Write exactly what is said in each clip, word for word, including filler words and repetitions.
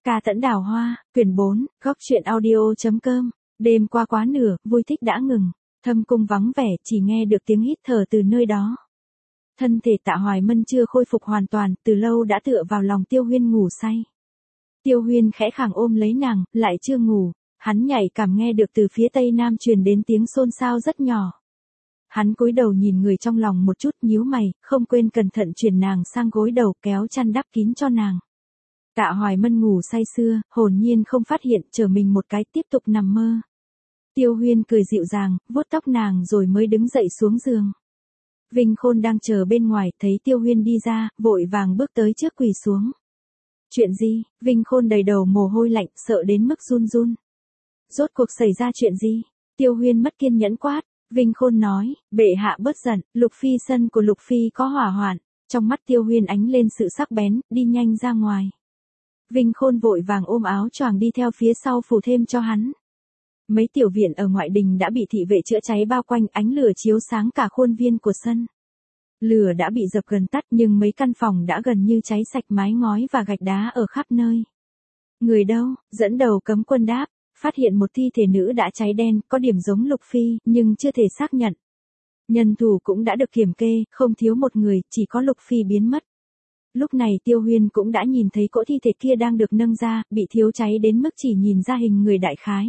Ca Tẫn Đào Hoa, quyển bốn, góc truyện audio.com. Đêm qua quá nửa, vui thích đã ngừng, thâm cung vắng vẻ, chỉ nghe được tiếng hít thở từ nơi đó. Thân thể Tạ Hoài Mân chưa khôi phục hoàn toàn, từ lâu đã tựa vào lòng Tiêu Huyên ngủ say. Tiêu Huyên khẽ khàng ôm lấy nàng, lại chưa ngủ, hắn nhạy cảm nghe được từ phía tây nam truyền đến tiếng xôn xao rất nhỏ. Hắn cúi đầu nhìn người trong lòng một chút, nhíu mày, không quên cẩn thận chuyển nàng sang gối đầu, kéo chăn đắp kín cho nàng. Tạ Hoài Mân ngủ say sưa, hồn nhiên không phát hiện, trở mình một cái tiếp tục nằm mơ. Tiêu Huyên cười dịu dàng, vuốt tóc nàng rồi mới đứng dậy xuống giường. Vinh Khôn đang chờ bên ngoài, thấy Tiêu Huyên đi ra, vội vàng bước tới trước quỳ xuống. Chuyện gì? Vinh Khôn đầy đầu mồ hôi lạnh, sợ đến mức run run. Rốt cuộc xảy ra chuyện gì? Tiêu Huyên mất kiên nhẫn quát. Vinh Khôn nói, bệ hạ bớt giận, Lục Phi sân của Lục Phi có hỏa hoạn. Trong mắt Tiêu Huyên ánh lên sự sắc bén, đi nhanh ra ngoài. Vinh Khôn vội vàng ôm áo choàng đi theo phía sau phủ thêm cho hắn. Mấy tiểu viện ở ngoại đình đã bị thị vệ chữa cháy bao quanh, ánh lửa chiếu sáng cả khuôn viên của sân. Lửa đã bị dập gần tắt nhưng mấy căn phòng đã gần như cháy sạch, mái ngói và gạch đá ở khắp nơi. Người đâu? Dẫn đầu cấm quân đáp, phát hiện một thi thể nữ đã cháy đen, có điểm giống Lục Phi, nhưng chưa thể xác nhận. Nhân thủ cũng đã được kiểm kê, không thiếu một người, chỉ có Lục Phi biến mất. Lúc này Tiêu Huyên cũng đã nhìn thấy cỗ thi thể kia đang được nâng ra, bị thiếu cháy đến mức chỉ nhìn ra hình người đại khái.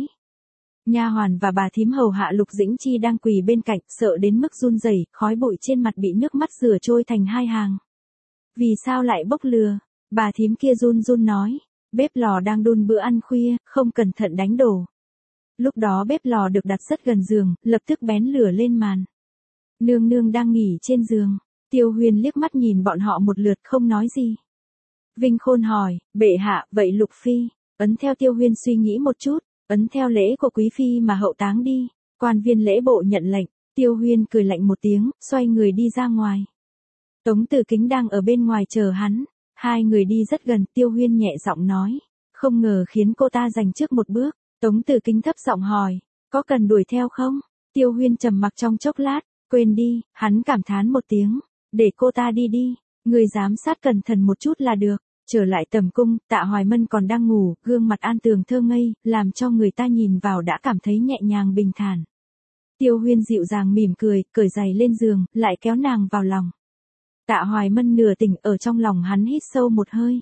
Nha hoàn và bà thím hầu hạ Lục Dĩnh Chi đang quỳ bên cạnh, sợ đến mức run rẩy, khói bụi trên mặt bị nước mắt rửa trôi thành hai hàng. Vì sao lại bốc lửa? Bà thím kia run run nói, bếp lò đang đun bữa ăn khuya, không cẩn thận đánh đổ. Lúc đó bếp lò được đặt rất gần giường, lập tức bén lửa lên màn. Nương nương đang nghỉ trên giường. Tiêu Huyên liếc mắt nhìn bọn họ một lượt, không nói gì. Vinh Khôn hỏi, bệ hạ, vậy Lục Phi? Ấn theo Tiêu Huyên suy nghĩ một chút, ấn theo lễ của quý phi mà hậu táng đi. Quan viên lễ bộ nhận lệnh. Tiêu Huyên cười lạnh một tiếng, xoay người đi ra ngoài. Tống Tử Kính đang ở bên ngoài chờ hắn. Hai người đi rất gần, Tiêu Huyên nhẹ giọng nói, không ngờ khiến cô ta giành trước một bước. Tống Tử Kính thấp giọng hỏi, có cần đuổi theo không? Tiêu Huyên trầm mặc trong chốc lát, quên đi, hắn cảm thán một tiếng, để cô ta đi đi, người giám sát cẩn thận một chút là được. Trở lại tầm cung, Tạ Hoài Mân còn đang ngủ, gương mặt an tường thơ ngây, làm cho người ta nhìn vào đã cảm thấy nhẹ nhàng bình thản. Tiêu Huyên dịu dàng mỉm cười, cởi giày lên giường, lại kéo nàng vào lòng. Tạ Hoài Mân nửa tỉnh, ở trong lòng hắn hít sâu một hơi.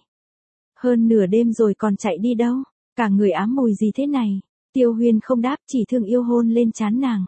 Hơn nửa đêm rồi còn chạy đi đâu? Cả người ám mùi gì thế này? Tiêu Huyên không đáp, chỉ thương yêu hôn lên trán nàng.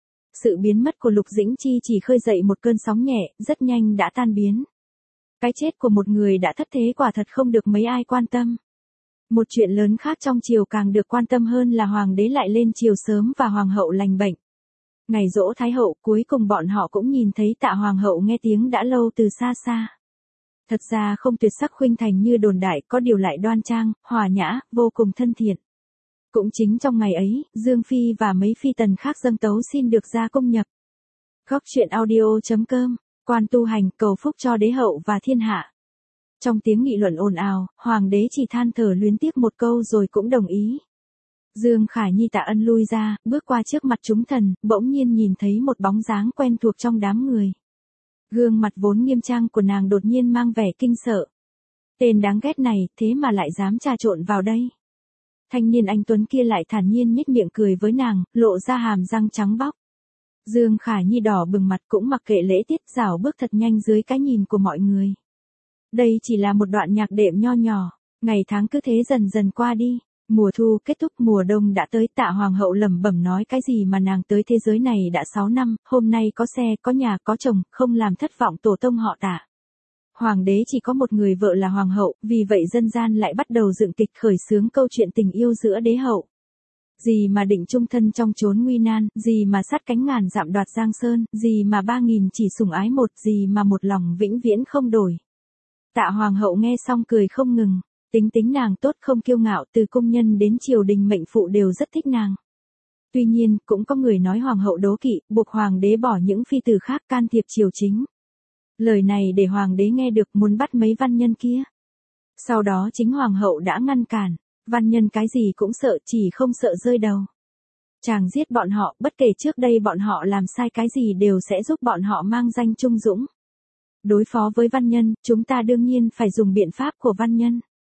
Sự biến mất của Lục Dĩnh Chi chỉ khơi dậy một cơn sóng nhẹ, rất nhanh đã tan biến. Cái chết của một người đã thất thế quả thật không được mấy ai quan tâm. Một chuyện lớn khác trong triều càng được quan tâm hơn là hoàng đế lại lên triều sớm và hoàng hậu lành bệnh. Ngày giỗ thái hậu, cuối cùng bọn họ cũng nhìn thấy Tạ hoàng hậu nghe tiếng đã lâu từ xa xa. Thật ra không tuyệt sắc khuynh thành như đồn đại, có điều lại đoan trang, hòa nhã, vô cùng thân thiện. Cũng chính trong ngày ấy, Dương Phi và mấy phi tần khác dâng tấu xin được ra cung nhập. Góc truyện audio.com, quan tu hành, cầu phúc cho đế hậu và thiên hạ. Trong tiếng nghị luận ồn ào, hoàng đế chỉ than thở luyến tiếc một câu rồi cũng đồng ý. Dương Khải Nhi Tạ Ân lui ra, bước qua trước mặt chúng thần, bỗng nhiên nhìn thấy một bóng dáng quen thuộc trong đám người. Gương mặt vốn nghiêm trang của nàng đột nhiên mang vẻ kinh sợ. Tên đáng ghét này, thế mà lại dám trà trộn vào đây. Thanh niên anh tuấn kia lại thản nhiên nhếch miệng cười với nàng, lộ ra hàm răng trắng bóc. Dương Khải Nhi đỏ bừng mặt cũng mặc kệ lễ tiết, rảo bước thật nhanh dưới cái nhìn của mọi người. Đây chỉ là một đoạn nhạc đệm nho nhỏ, ngày tháng cứ thế dần dần qua đi. Mùa thu kết thúc, mùa đông đã tới. Tạ hoàng hậu lẩm bẩm nói cái gì mà nàng tới thế giới này đã sáu năm, hôm nay có xe, có nhà, có chồng, không làm thất vọng tổ tông họ Tạ. Hoàng đế chỉ có một người vợ là hoàng hậu, vì vậy dân gian lại bắt đầu dựng kịch khởi xướng câu chuyện tình yêu giữa đế hậu. Gì mà định chung thân trong chốn nguy nan, gì mà sát cánh ngàn dặm đoạt giang sơn, gì mà ba nghìn chỉ sủng ái một, gì mà một lòng vĩnh viễn không đổi. Tạ hoàng hậu nghe xong cười không ngừng. Tính tính nàng tốt, không kiêu ngạo, từ công nhân đến triều đình mệnh phụ đều rất thích nàng. Tuy nhiên, cũng có người nói hoàng hậu đố kỵ, buộc hoàng đế bỏ những phi tử khác can thiệp triều chính. Lời này để hoàng đế nghe được, muốn bắt mấy văn nhân kia. Sau đó chính hoàng hậu đã ngăn cản, văn nhân cái gì cũng sợ, chỉ không sợ rơi đầu. Chàng giết bọn họ, bất kể trước đây bọn họ làm sai cái gì đều sẽ giúp bọn họ mang danh trung dũng. Đối phó với văn nhân, chúng ta đương nhiên phải dùng biện pháp của văn nhân.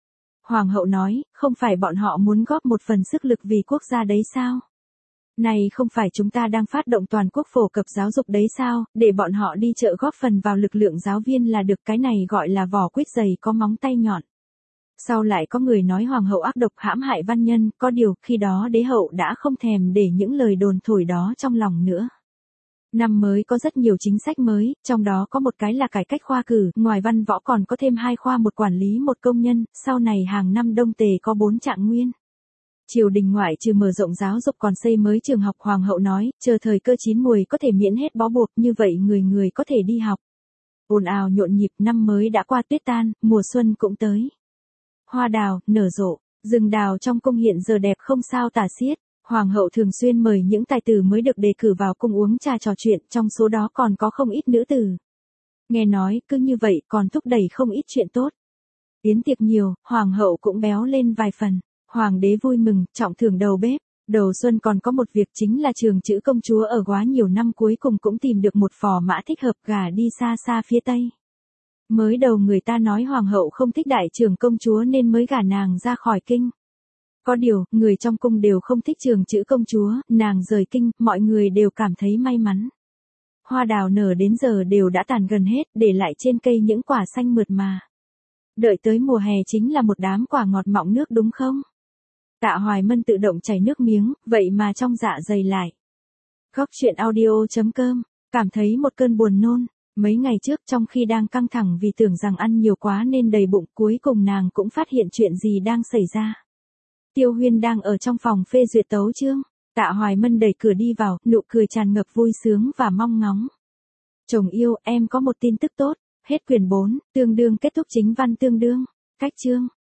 Hoàng hậu nói, không phải bọn họ muốn góp một phần sức lực vì quốc gia đấy sao? Này không phải chúng ta đang phát động toàn quốc phổ cập giáo dục đấy sao, để bọn họ đi chợ góp phần vào lực lượng giáo viên là được, cái này gọi là vỏ quýt dày có móng tay nhọn. Sau lại có người nói hoàng hậu ác độc hãm hại văn nhân, có điều khi đó đế hậu đã không thèm để những lời đồn thổi đó trong lòng nữa. Năm mới có rất nhiều chính sách mới, trong đó có một cái là cải cách khoa cử, ngoài văn võ còn có thêm hai khoa, một quản lý một công nhân, sau này hàng năm đông tề có bốn trạng nguyên. Triều đình ngoại trừ mở rộng giáo dục còn xây mới trường học, hoàng hậu nói, chờ thời cơ chín muồi có thể miễn hết bó buộc, như vậy người người có thể đi học. Ồn ào nhộn nhịp, năm mới đã qua tuyết tan, mùa xuân cũng tới. Hoa đào, nở rộ, rừng đào trong cung hiện giờ đẹp không sao tả xiết. Hoàng hậu thường xuyên mời những tài tử mới được đề cử vào cung uống trà trò chuyện, trong số đó còn có không ít nữ tử. Nghe nói, cứ như vậy còn thúc đẩy không ít chuyện tốt. Yến tiệc nhiều, hoàng hậu cũng béo lên vài phần. Hoàng đế vui mừng, trọng thưởng đầu bếp. Đầu xuân còn có một việc, chính là Trường Chữ công chúa ở Góa nhiều năm cuối cùng cũng tìm được một phò mã thích hợp, gả đi xa xa phía Tây. Mới đầu người ta nói hoàng hậu không thích đại trưởng công chúa nên mới gả nàng ra khỏi kinh. Có điều, người trong cung đều không thích Trường Chữ công chúa, nàng rời kinh, mọi người đều cảm thấy may mắn. Hoa đào nở đến giờ đều đã tàn gần hết, để lại trên cây những quả xanh mượt mà. Đợi tới mùa hè chính là một đám quả ngọt mọng nước đúng không? Tạ Hoài Mân tự động chảy nước miếng, vậy mà trong dạ dày lại. Góc truyện audio chấm com, cảm thấy một cơn buồn nôn. Mấy ngày trước trong khi đang căng thẳng vì tưởng rằng ăn nhiều quá nên đầy bụng, cuối cùng nàng cũng phát hiện chuyện gì đang xảy ra. Tiêu Huyên đang ở trong phòng phê duyệt tấu chương. Tạ Hoài Mân đẩy cửa đi vào, nụ cười tràn ngập vui sướng và mong ngóng. Chồng yêu, em có một tin tức tốt. Hết quyển bốn, tương đương kết thúc chính văn tương đương. Cách chương.